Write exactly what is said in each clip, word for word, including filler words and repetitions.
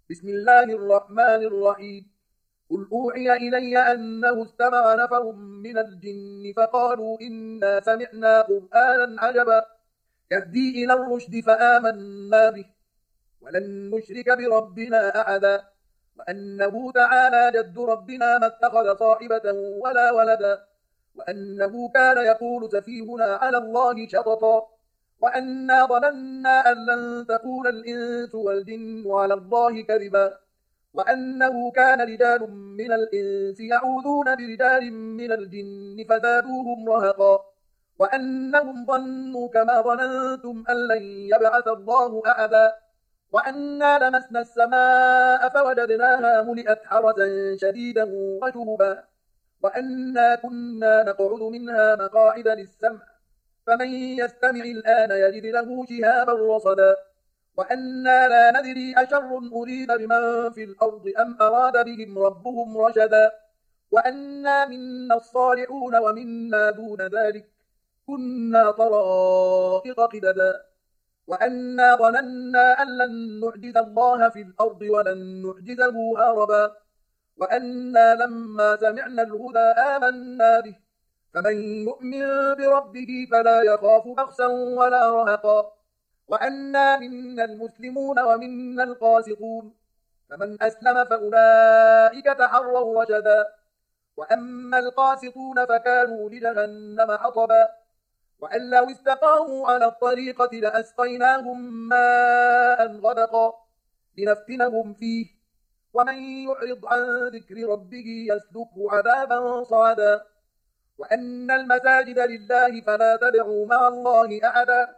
بسم الله الرحمن الرحيم. قل أوحي إلي أنه استمع نفر من الجن فقالوا إنا سمعنا قرآنا عجبا يهدي إلى الرشد فآمنا به ولن نشرك بربنا أحدا وأنه تعالى جد ربنا ما اتخذ صاحبة ولا ولدا وأنه كان يقول سفيهنا على الله شططا وأنا ظننا أن لن تكون الإنس والجن على الله كذبا وأنه كان رجال من الإنس يعوذون برجال من الجن فزادوهم رهقا وأنهم ظنوا كما ظننتم أن لن يبعث الله أحدا وأنا لمسنا السماء فوجدناها ملئت حرسا شديدا وشهبا وأنا كنا نقعد منها مقاعد للسمع فمن يستمع الآن يجد له شهابا رصدا وأنا لا ندري أشر أريد بمن في الأرض أم أراد بهم ربهم رشدا وأنا منا الصالحون ومنا دون ذلك كنا طرائق قددا وأنا ظننا أن لن نعجز الله في الأرض ولن نعجزه هربا وأنا لما سمعنا الهدى آمنا به فمن يؤمن بربه فلا يخاف بخسا ولا رهقا وأنا منا المسلمون ومنا القاسطون فمن أسلم فأولئك تحروا رشدا وأما القاسطون فكانوا لجهنم حطبا وأن لو استقاموا على الطريقة لأسقيناهم ماء غدقا لنفتنهم فيه ومن يعرض عن ذكر ربه يسلكه عذابا صعدا وأن المساجد لله فلا تدعوا مع الله أحدا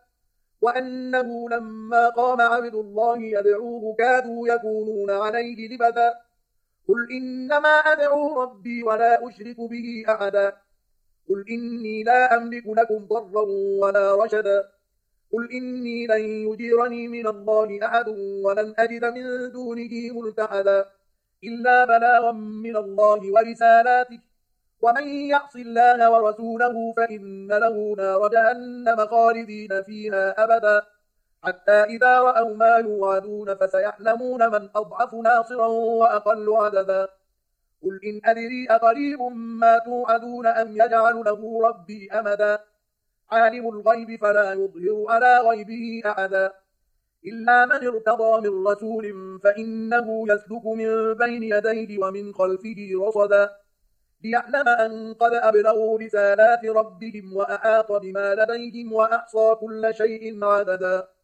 وأنه لما قام عبد الله يدعوه كادوا يكونون عليه لبدا قل إنما أدعو ربي ولا أشرك به أحدا قل إني لا أملك لكم ضرا ولا رشدا قل إني لن يجيرني من الله أحد ولن أجد من دونه ملتحدا إلا بلاغا من الله ورسالاته ومن يعص الله ورسوله فإن له نار جهنم خالدين فيها أبدا حتى إذا رأوا ما يوعدون فسيعلمون من أضعف ناصرا وأقل عددا قل إن أدري أقريب ما توعدون أم يجعل له ربي أمدا عالم الغيب فلا يظهر على غيبه أحدا إلا من ارتضى من رسول فإنه يسلك من بين يديه ومن خلفه رصدا ليعلم أن قد أبلغوا رسالات ربهم وأحاط بما لديهم وأحصى كل شيء عددا